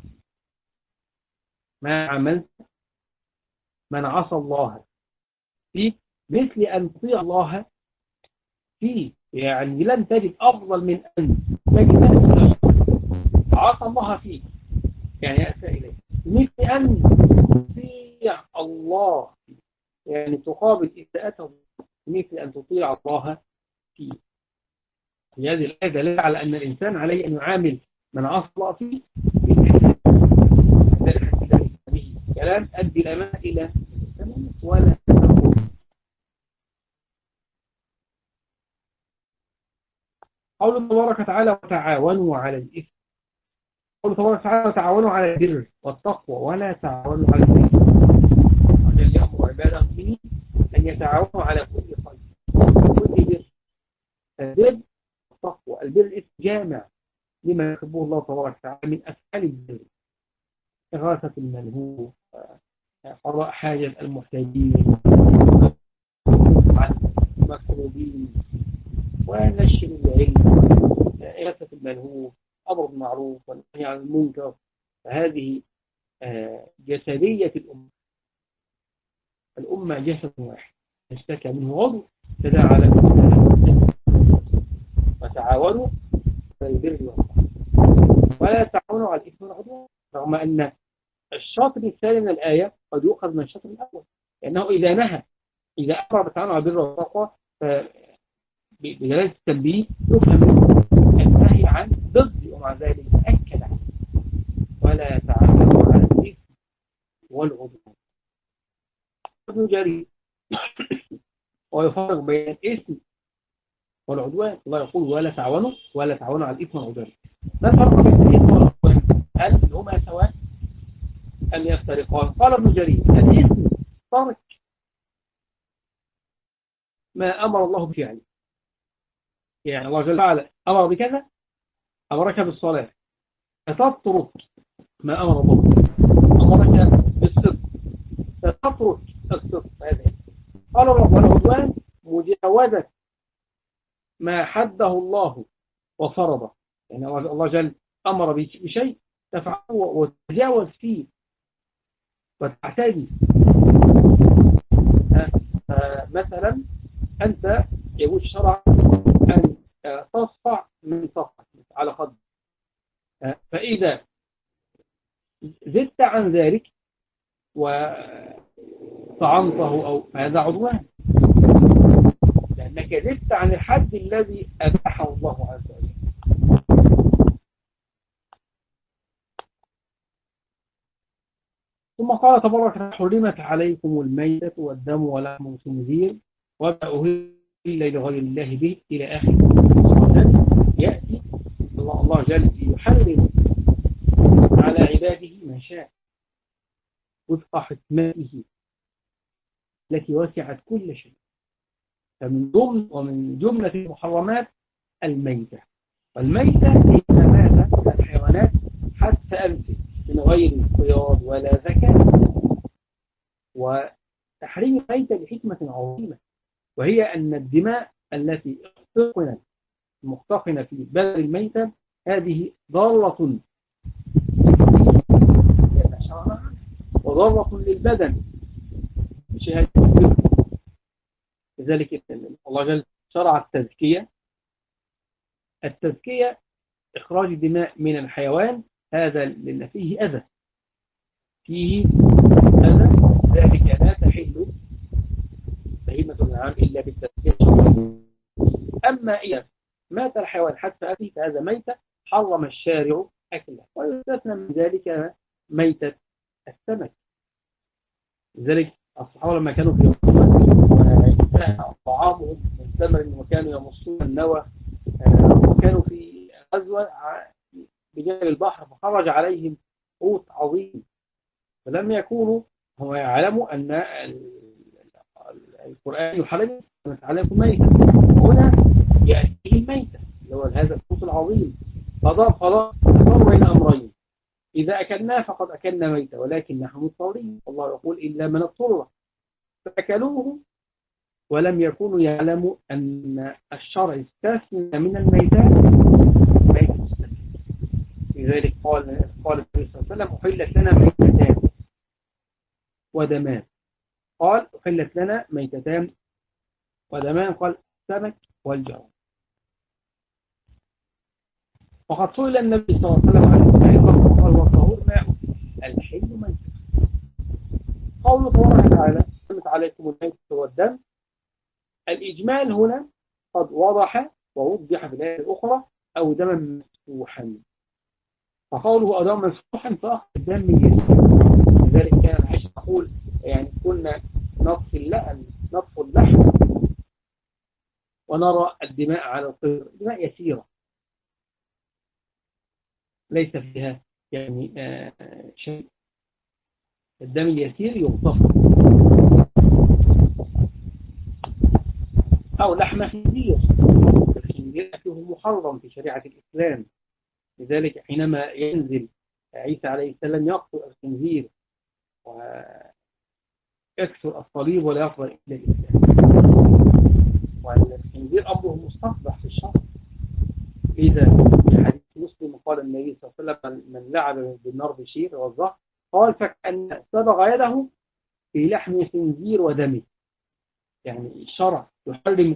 [SPEAKER 1] ما عملت من عصى الله فيه مثل أن تطيع الله فيه. يعني لن تجد أفضل من أن تجد أن عصى الله فيه، يعني يأتي إليه مثل أن تطيع الله، يعني تقابل إساءته مثل أن تطيع الله فيه. هذه الآية دلالة على أن الإنسان عليه أن يعامل من عصى الله فيه به كلام أدي الأمانة إلى ولا تقول. قوله تبارك وتعالى وتعاونوا على الإثم. قوله تبارك وتعالى وتعاونوا على البر والتقوى ولا تعاونوا على الإثم. وجل يأمر عباده المؤمنين أن يتعاونوا على كل خير كل بر. البر والتقوى، البر الاسم جامع لما يحبه الله تبارك وتعالى من أفعال البر: إغاثة الملهوف، قضاء حاجة المحتاجين، المكروبين، ونشر العلم، إغاثة الملهوف، أمر بالمعروف والنهي عن المنكر. فهذه جسدية الأمة. الأمة جسد واحد، اشتكى منه عضو تداعى له. وتعاونوا على البر والتقوى ولا تعاونوا على الإثم والعدوان، رغم أن الشاطر الثاني من الآية قد يؤخذ من الشاطر الأول، لأنه إذا نهى، إذا أمر بالتعاون على البر والتقوى بدلالة التنبيه يفهم النهي عن ضد، ومع ذلك أكد عنه ولا تعاونوا على الإثم والعدوان. ابن جرير ويفرق بين الإثم والعدوان. الله يقول ولا تعاونوا على الإثم والعدوان. ما الفرق بين الإثم والعدوان؟ هل هما سواء أم يفترقان؟ قال ابن جرير الإثم ترك ما أمر الله بفعله. يعني الله جل وعلا أمر بكذا، أمرك بالصلاة فتترك ما أمر الله، أمرك بالصدق فتترك الصدق. هذا قال الله والعدوان مجاوزة ما حده الله وفرضه. يعني الله جل أمر بشيء تفعله وتجاوز فيه وتعتدي. مثلا أنت يقول الشرع أن تصفع من صفحة على خد، فإذا زدت عن ذلك وطعنته أو فهذا عدوان، لأنك زدت عن الحد الذي أباحه الله عز وجل. ثم قال تبارك حرمت عليكم الميتة والدم ولحم الخنزير وما أهل لغير الله به إلى آخر. يأتي الله جل يحرم على عباده ما شاء وفق حكمته التي وسعت كل شيء. ومن جملة المحرمات الميتة، والميتة هي ماتت الحيوانات حتى أنفس من غير صياد ولا ذكاء. وتحريم الميتة لحكمة عظيمة، وهي أن الدماء التي مختقنة في بدن الميتة هذه ضارة وضارة للبدن بشهادة. لذلك الله جل شرع التزكية إخراج الدماء من الحيوان، هذا لأن فيه أذى، ذلك لا تحل بهيمة الأنعام إلا بالتزكية. أما إذا مات الحيوان حتى أتي فهذا ميتة حرم الشارع أكله، ويستثنى من ذلك ميتة السمك. لذلك الصحابة لما كانوا في طعامهم من تمر وكانوا يمصون النوى، وكانوا في غزوة بجانب البحر فخرج عليهم حوت عظيم، فلم يكونوا هم يعلموا أن القرآن يحرم عليكم ميتة، هنا يأتيه الميتة اللي هو هذا الحوت العظيم. فضل بين أمرين: إذا أكلناه فقد أكلنا ميتة ولكن نحن مضطرين، الله يقول إلا من اضطر، فأكلوه ولم يكونوا يعلموا أن الشرع استثنى من الميتات ميتة لذلك قال النبي صلى الله عليه وسلم أحلت لنا ميتتان ودمان. قال أحلت لنا ميتتان ودمان، قال السمك والجراد. وقد سئل النبي صلى الله عليه وسلم عن الماء وقال والطهور ماء الحل ميتة. قوله تبارك وتعالى حرمت عليكم الميتة والدم، الإجمال هنا قد وضح ووضح في الآية الأخرى أو دما مسفوحا، فقوله أو دما مسفوحا فأخذ الدم يسير. لذلك كان عائشة تقول يعني كنا نطفي اللحم ونرى الدماء على القدر، دماء يسيرة ليس فيها يعني شيء، الدم اليسير يغتفر. أو لحم خنزير، الخنزير أكله محرم في شريعة الإسلام. لذلك حينما ينزل عيسى عليه السلام يقتل الخنزير ويكسر الصليب ولا يقبل إلا الإسلام، والخنزير أمره مستقبح في الشرع. إذا في حديث مسلم قال النبي صلى الله عليه وسلم من لعب بالنار بشير والزهر قال فكأن سبغ يده في لحم خنزير ودمه، يعني الشرع يحرم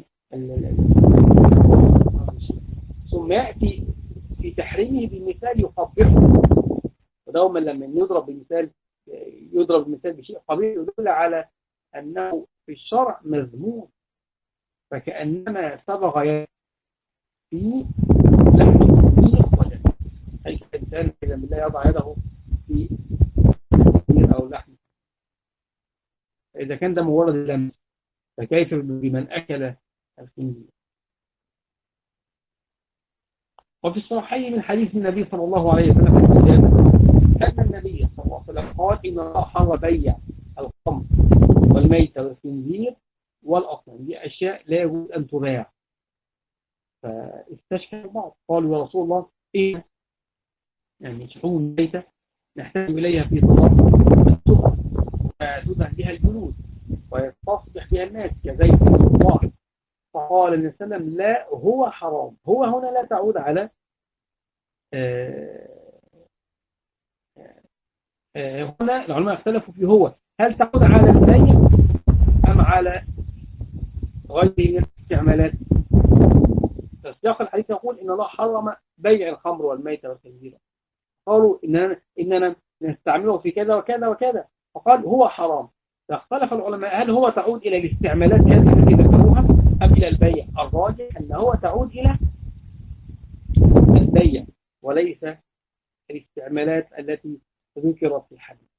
[SPEAKER 1] ثم يأتي في تحريمه بمثال يقبحه. ودوما لما يضرب بمثال بشيء قبيح يدل على أنه في الشرع مذموم، فكأنما سبغ يده في لحم خنزير ودمه، أي الإنسان إذا بالله يضع يده في خنزير أو لحم، إذا كان ده مجرد اللمس فكيف بمن أكل الخنزير؟ وفي الصحيحين من حديث النبي صلى الله عليه وسلم أن النبي صلى الله عليه وسلم قال إن الله حرم بيع الخمر والميتة والخنزير والأصنام، دي أشياء لا يجوز أن تباع. فاستشكل البعض قالوا يا رسول الله إيه يعني شحوم الميتة نحتاج إليها في طلاق السكر فتدهن بها الجلود ويستصبح بها الناس كزيت الله. فقال النبي صلى الله عليه وسلم لا هو حرام. هو هنا لا تعود على هنا العلماء اختلفوا في هو هل تعود على البيع أم على غير الاستعمالات. فسياق الحديث يقول إن الله حرم بيع الخمر والميتة والخنزير، قالوا إننا نستعمله في كذا وكذا وكذا، فقال هو حرام. فاختلف العلماء هل هو تعود إلى الاستعمالات هذه التي ذكروها أم إلى البيع. الراجح أن هو تعود إلى البيع وليس الاستعمالات التي ذكرت في الحديث.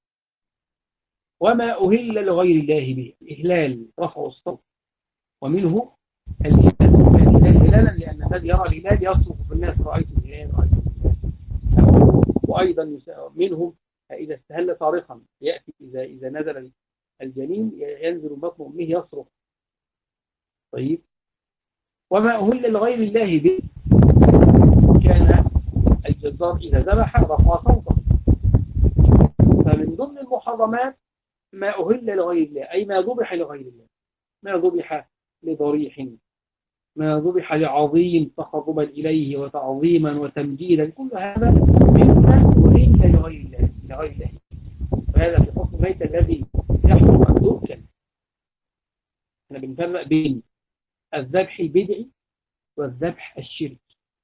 [SPEAKER 1] وما أهل لغير الله به، الإهلال رفع الصوت، ومنه الهلالا لأن الذي يرى الهلال يصرخ في الناس رأيت الهلال رأيت الهلال. وأيضا منهم إذا استهل صارخا يأتي إذا نزل الجنين ينزل بطن أمه يصرخ. طيب وما أهل لغير الله به كان الجزار إذا ذبح رفع صوته. فمن ضمن المحرمات ما أهل لغير الله أي ما ذبح لغير الله، ما ذبح لضريح، ما ذبح لعظيم تقربا إليه وتعظيما وتمجيدا، كل هذا مما أهل لغير الله. وهذا في حكم الميت الذي يحرم أن تؤكل. احنا بنفرق بين الذبح البدعي والذبح الشركي.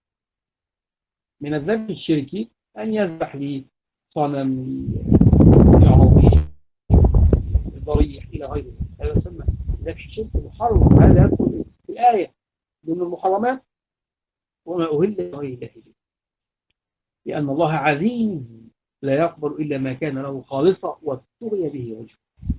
[SPEAKER 1] من الذبح الشركي أن يذبح لصنم لعظيم لضريح إلى غيره، هذا يسمى ذبح شركي محرم. هذا يدخل في الآية ضمن المحرمات وما أهل لغير الله به، لأن الله عزيز لا يقبل إلا ما كان له خالصا وابتغي به وجهه.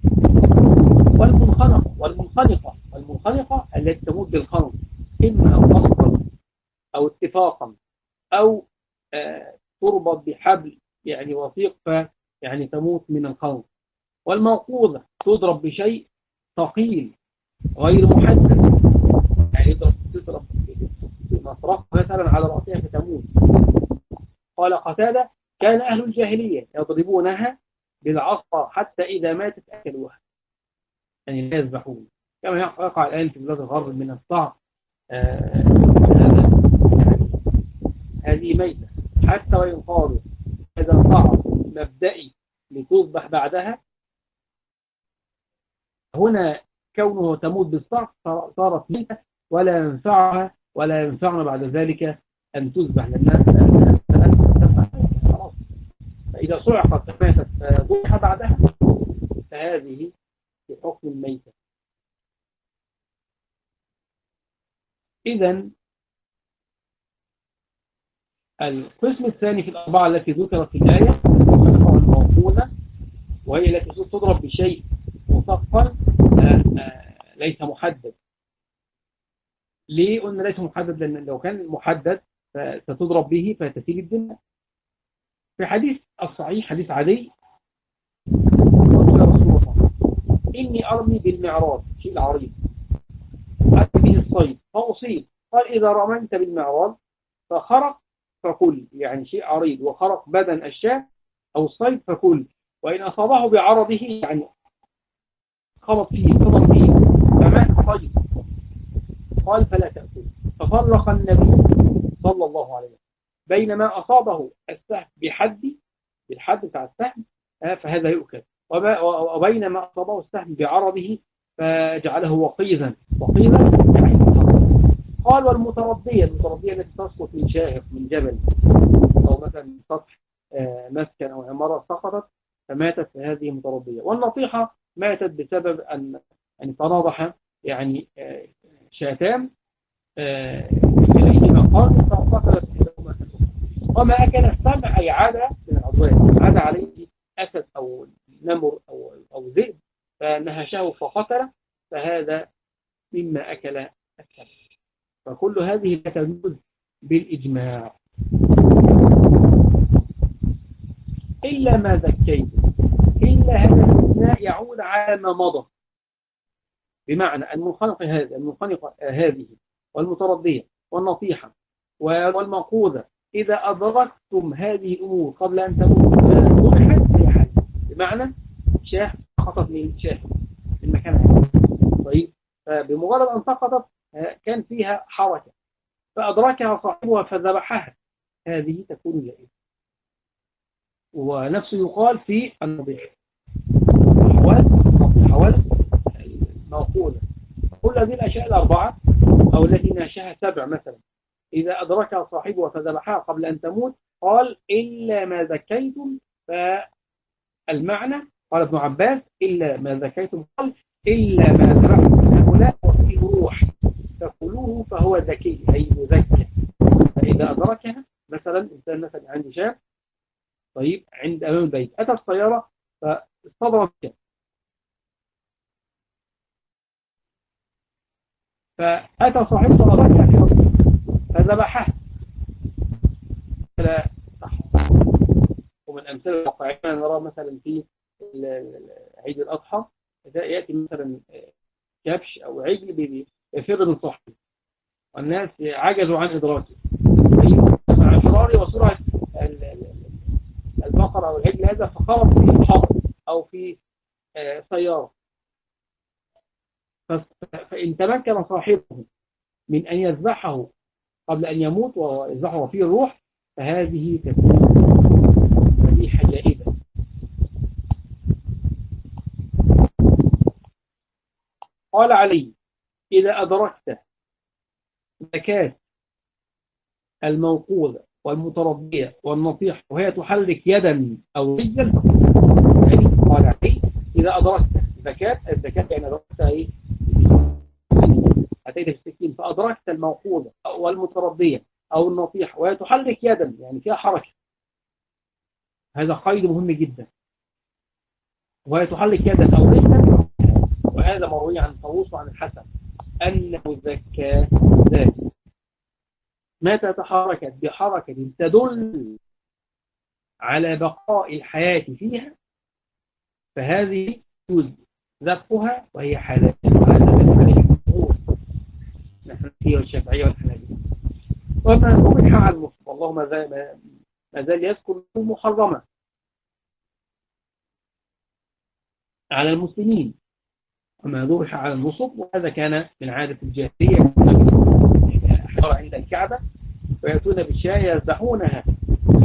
[SPEAKER 1] والمنخنقة التي تموت بالخنق إما أو أصلا أو اتفاقا أو تربط بحبل يعني وثيق يعني تموت من الخنق. والموقوذة تضرب بشيء ثقيل غير محدد، يعني تضرب بمطرق مثلا على رأسها فتموت. قال قتادة كان أهل الجاهلية يضربونها بالعصا حتى إذا ماتت أكلوها، يعني لا يذبحون كما يقع الآن في بلاد الغرب من الصعب. هذه ميتة حتى وإن قالوا هذا صعب مبدئي لتذبح بعدها، هنا كونه تموت بالصعب صارت ميتة ولا ينفعها ولا ينفعنا بعد ذلك أن تذبح لأنها خلاص. فإذا صعقت فماتت ذبح بعدها فهذه في حكم الميتة. إذن القسم الثاني في الأربعة التي ذكرت في الآية الموقوذة، وهي التي تضرب بشيء مثقل ليس محدد. ليه قلنا ليس محدد؟ لأن لو كان محدد ستضرب به فتسيل الدماء. في حديث الصحيح حديث عدي قال يا رسول الله إني أرمي بالمعراض شيء العريض أرمي به الصيد فأصيب، قال إذا رميت بالمعراض فخرق فكل، يعني شيء عريض وخرق بدن الشاة أو الصيد فكل، وإن أصابه بعرضه يعني خبط فيه فمات الصيد قال فلا تأكل. ففرق النبي صلى الله عليه وسلم بينما أصابه السهم بالحد بتاع السهم فهذا يؤكل، وبينما أصابه السهم بعرضه فجعله وقيزا يعني قال والمتردية التي تسقط من شاهق من جبل أو مثلا سطح مسكن أو عمارة سقطت فماتت هذه متردية. والنطيحة ماتت بسبب أن تناضح يعني شاتان إليهما قال فقتلت إحداهما وما أكل السبع أي عاد من العضوان عاد عليه أسد أو نمر أو ذئب فنهشه فقتل، فهذا مما أكل السبع. فكل هذه لا تجوز بالإجماع إلا ما ذكيت، إلا هذا الاستثناء يعود على ما مضى، بمعنى المنخنقة هذه والمتردية والنطيحة والموقوذة إذا أدركتم هذه الأمور قبل أن تموت ذبحت في حال، بمعنى شاه سقطت من شاه في المكان. طيب بمجرد أن سقطت كان فيها حركة فأدركها صاحبها فذبحها، هذه تكون جائزة. ونفسه يقال في النضيحة الموقوذة. كل هذه الأشياء الأربعة أو التي ناشها سبع مثلا إذا أدركها صاحبها فذبحها قبل أن تموت قال إلا ما ذكيتم، فالمعنى قال ابن عباس إلا ما ذكيتم قال إلا ما ذبحتم من هؤلاء وفيه روح فكلوه فهو ذكي أي مذكى. فإذا أدركها مثلا إنسان مثلا عنده شاب طيب عند أمام البيت أتى السيارة فاصطدمت بها فأتى صاحبه فأدركها في رأسه فذبحها لا صح. ومن الأمثلة الواقعية نرى مثلا في عيد الأضحى يأتي مثلا كبش أو عجل يفر من صاحبه والناس عجزوا عن إدراكه مع فرار وسرعة البقرة أو العجل هذا فخرج في حقل أو في سيارة، فإن تمكن صاحبه من أن يذبحه قبل أن يموت ويذبحه فيه الروح فهذه تكون ذبيحة جائزة. قال علي إذا أدركت زكاة الموقوذة والمتربية والنطيحة وهي تحرك يدا أو رجلا قال علي إذا أدركت الزكاة يعني أدركتها إيه؟ أتيت السكين فأدركت الموقوذة والمتربية أو النطيحة وهي تحرك يدا يعني فيها حركة، هذا قيد مهم جدا، وهي تحرك يدا أو رجلا، وهذا مروي عن طاووس وعن الحسن أنه زكى ذلك متى تحركت بحركة تدل على بقاء الحياة فيها فهذه يجوز ذبحها وهي حلال. نحن فيها الشافعية والحنابلة. وما ذبح على المصب والله ما زال يذكر محرمة على المسلمين، وما ذبح على النصب وهذا كان من عادة الجاهلية عند الكعبة ويأتون بالشاة يذبحونها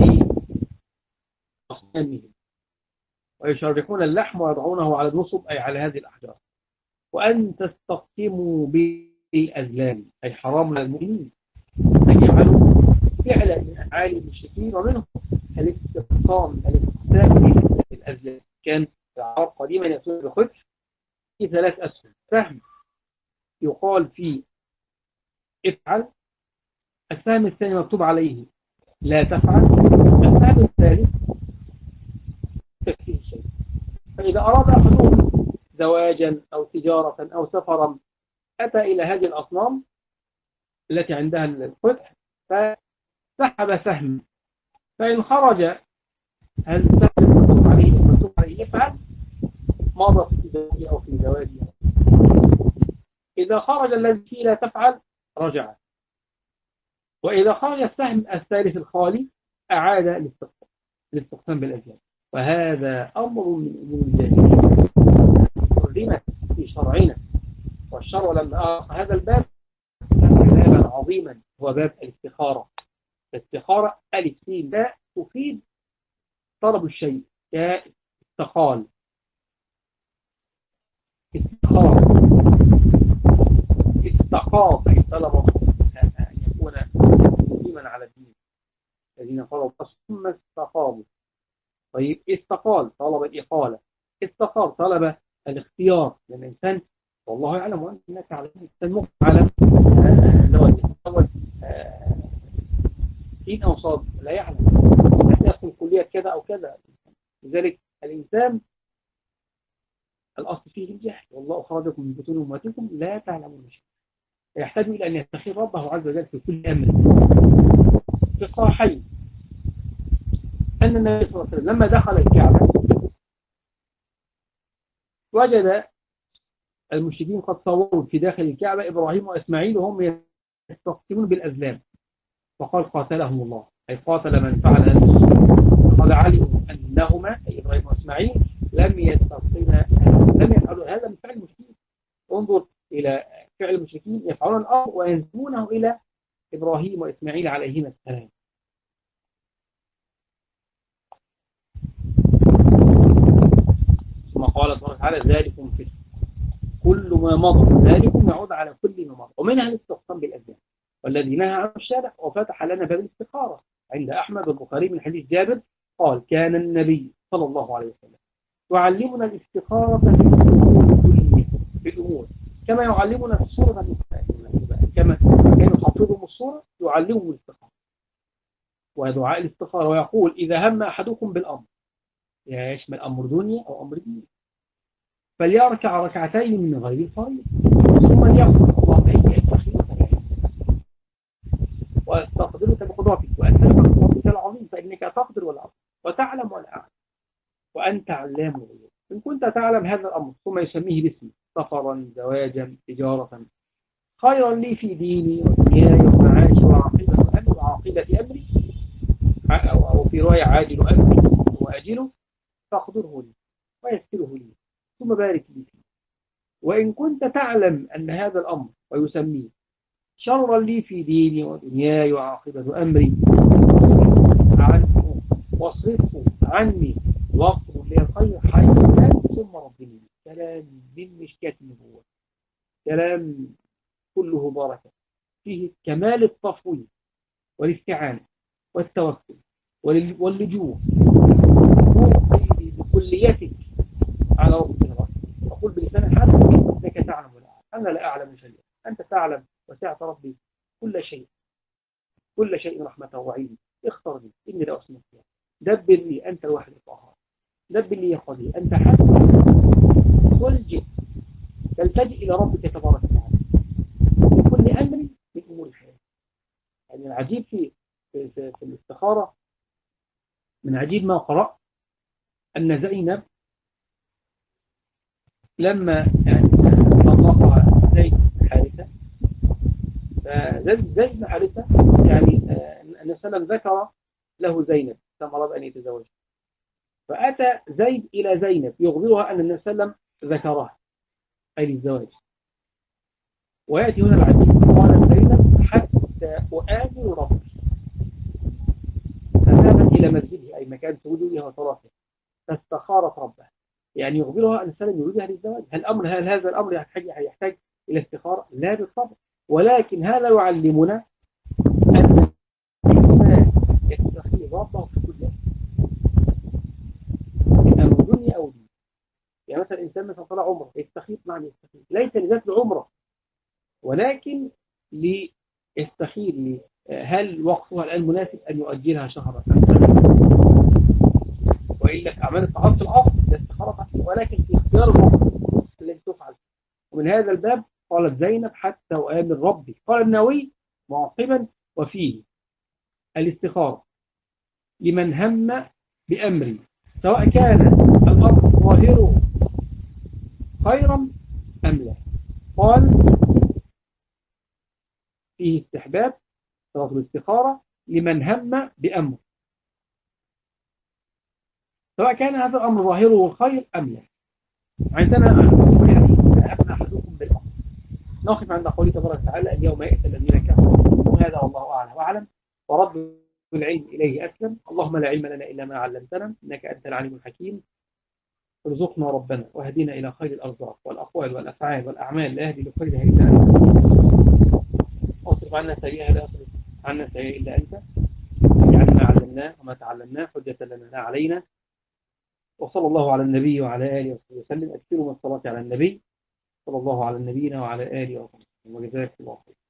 [SPEAKER 1] أصنامهم ويشرحون اللحم ويضعونه على النصب أي على هذه الأحجار، وأن تستقسموا بالأزلام أي حرام للمؤمنين أن يفعلوا فعلا من أفعال المشركين، ومنهم الاستقسام بالأزلام. كان العرب قديما يأتون بخبز في 3 أسهم، سهم يقال فيه افعل، السهم الثاني مكتوب عليه لا تفعل، السهم الثالث تكفيه شيء. فإذا أراد أحدهم زواجا أو تجارة أو سفرا أتى إلى هذه الأصنام التي عندها الفتح فسحب سهم، فإن خرج هل السهم المكتوب عليه يفعل ماذا في تجارته أو في زواجه، إذا خرج الذي فيه لا تفعل رجع، وإذا خرج السهم الثالث الخالي أعاد الاستقسام بالأزلام. وهذا أمر من أمور الجاهلية حرمت في شرعنا، والشرع لما أعطى هذا الباب بابا عظيما هو باب الاستخارة. الاستخارة ألف سين باء تفيد طلب الشيء كاستقال، استخارة استقاط أي طلب أن يكون مقيما على الدين، الذين قالوا ثم استقاموا. طيب استقال طلب الإقالة، استقال طلب الاختيار، لأن الإنسان والله يعلم وأنت تعلم الإنسان ممكن يعلم لو الأول سين أو صاد لا يعلم يدخل كلية كذا أو كذا. لذلك الإنسان الأصل فيه الجهل، والله أخرجكم من بطون أمهاتكم لا تعلمون شيئا، يحتاج إلى أن يستخير ربه عز وجل في كل أمر. في الصحيحين أن النبي صلى الله عليه وسلم لما دخل الكعبة وجد المشركين قد صوروا في داخل الكعبة إبراهيم وإسماعيل وهم يستقسمون بالأزلام، فقال قاتلهم الله أي قاتل من فعل هذا. قال علموا أنهما أي إبراهيم وإسماعيل لم يفعلوا هذا من فعل المشركين. انظر إلى فعل المشركين، يفعلون الأمر وينسبونه إلى إبراهيم وإسماعيل عليهما السلام. ثم قال الله تعالى ذلكم فسق كل ما مضى، ذلكم يعود على كل ما مضى، ومنها الاستقسام بالأزلام والذي نهى عنه الشارع وفتح لنا باب الاستخارة عند أحمد والبخاري من حديث جابر قال كان النبي صلى الله عليه وسلم يعلمنا الاستخارة في الأمور كما يعلمنا الصورة، كما كان يحفظهم الصورة يعلمهم الاستخارة ودعاء الاستخارة، ويقول إذا هم أحدكم بالأمر يشمل أمر دنيا أو أمر دين فليركع ركعتين من غير الفريضة ثم ليقول اللهم إني أستخيرك وأستقدرك بقدرتك وأسألك بقدرتك العظيم فإنك تقدر ولا أقدر وتعلم ولا أعلم وأنت علام الغيوب. إن كنت تعلم هذا الأمر ثم يسميه باسمه سفرا زواجا تجارة خيرا لي في ديني ودنياي ومعاشي وعاقبة أمري أو في رواية عاجل أمري وأجله فاقدره لي ويسره لي ثم بارك لي فيه. وإن كنت تعلم أن هذا الأمر ويسميه شرا لي في ديني ودنياي وعاقبة أمري عنه واصرفه عني واقضوا لي الخير حيث كان ثم ربني. كلام من مشكاة النبوة، كلام كله بركة فيه كمال التفويض والاستعانة والتوكل واللجوء بكليتك على ربك الغيب. وقل بلسان الحال انك تعلم ولا اعلم، انا لا اعلم شيئا انت تعلم وسعت ربي كل شيء رحمة وعلم. اختر لي اني لا اسمع فيها، دبر لي انت الواحد القهار، دبر لي يا قدير انت حسن والجد تلتجئ الى ربك تبارك وتعالى في كل امر من امور الحياه. يعني العجيب في الاستخاره، من عجيب ما قرأت أن زينب لما طلقها زيد بن حارثة، زيد بن حارثة يعني النبي صلى الله عليه وسلم ذكر له زينب ثم أراد أن يتزوجها، فأتى زيد إلى زينب يخبرها أن النبي صلى الله عليه وسلم ذكرها أي للزواج. ويأتي هنا العجيب قالت زينب حتى أؤذن ربي، فذهبت إلى مسجده أي مكان كانت تريد بها صلاته فاستخارت ربها، يعني يخبرها أن سلم يريدها للزواج. هل هذا الأمر يحتاج إلى استخارة؟ لا بالطبع، ولكن هذا يعلمنا أن الإنسان يستخير ربه في كل شيء، أمر دنيا أو دين. يعني مثلا الإنسان مثلا طلع عمره يستخير، معنى يستخير ليس لذات العمرة، ولكن ليستخير لي هل وقتها الآن مناسب أن يؤجلها شهرا أم سنة، وإلا أعمال الطاعات في الأصل لا استخارة فيه، ولكن في اختيار الوقت الذي تفعل. ومن هذا الباب قالت زينب حتى وآمن ربي. قال النووي معقبا وفيه الاستخارة لمن هم بأمري سواء كان الأمر ظاهره خيرا أم لا. قال فيه استحباب صلاة الاستخارة لمن هم بأمر سواء كان هذا الأمر ظاهره خير أم لا. عندنا أحدكم الحديث أبنى أحدكم بالأمر. نقف عند قوله تبارك وتعالى اليوم يأتي الذين كفروا، وهذا والله أعلم وأعلم، ورد العلم إليه أسلم. اللهم لا علم لنا إلا ما علمتنا إنك أنت العليم الحكيم. ارزقنا ربنا واهدنا إلى خير الأرزاق والأقوال والأفعال والأعمال لا يهدي لخيرها إلا أنت، واصرف عنا سيئها لا يصرف عنا سيئها إلا أنت، اجعل ما علمناه وما تعلمناه حجة لنا لا علينا. وصلى الله على النبي وعلى آله وصحبه وسلم. أكثروا من الصلاة على النبي صلى الله على نبينا وعلى آله وصحبه وجزاكم الله خير.